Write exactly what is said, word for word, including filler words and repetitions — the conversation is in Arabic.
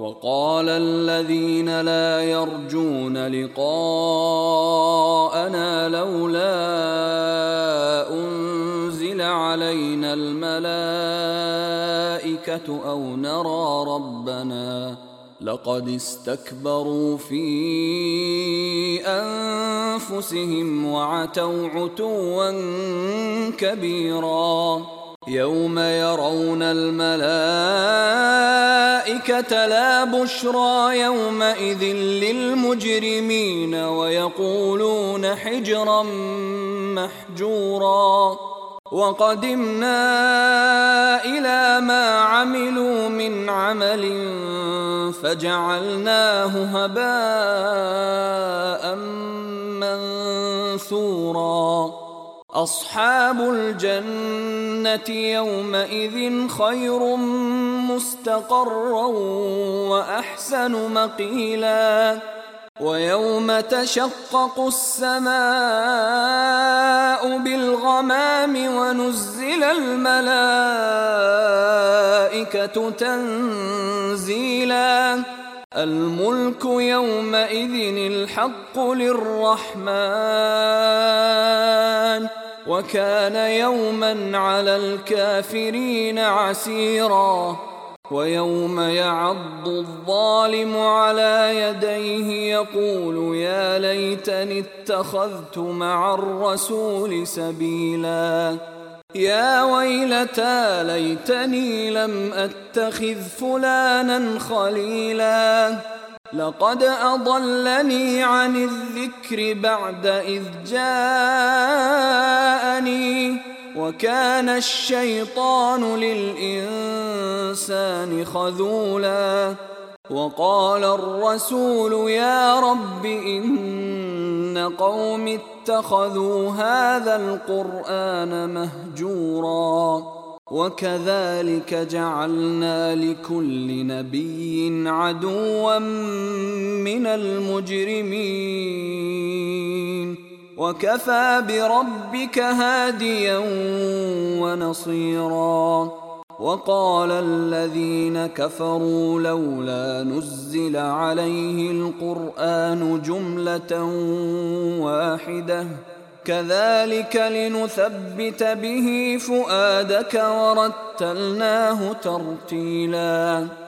وقال الذين لا يرجون لقاءنا لولا أنزل علينا الملائكة أو نرى ربنا لقد استكبروا في أنفسهم وعتوا عتوا كبيرا يوم يرون الملائكة لا بشرى يومئذ للمجرمين ويقولون حجرا محجورا وقدمنا إلى ما عملوا من عمل فجعلناه هباء منثورا أصحاب الجنة يومئذ خير مستقرا وأحسن مقيلا ويوم تشقق السماء بالغمام ونزل الملائكة تنزيلا الملك يومئذ الحق للرحمن وكان يوما على الكافرين عسيرا ويوم يعض الظالم على يديه يقول يا ليتني اتخذت مع الرسول سبيلا يا ويلتى ليتني لم أتخذ فلانا خليلا لقد أضلني عن الذكر بعد إذ جاءني وكان الشيطان للإنسان خذولا وقال الرسول يا رب إن قوم اتخذوا هذا القرآن مهجورا وكذلك جعلنا لكل نبي عدوا من المجرمين وكفى بربك هاديا ونصيرا وقال الذين كفروا لولا نزل عليه القرآن جملة واحدة كذلك لنثبت به فؤادك ورتلناه ترتيلا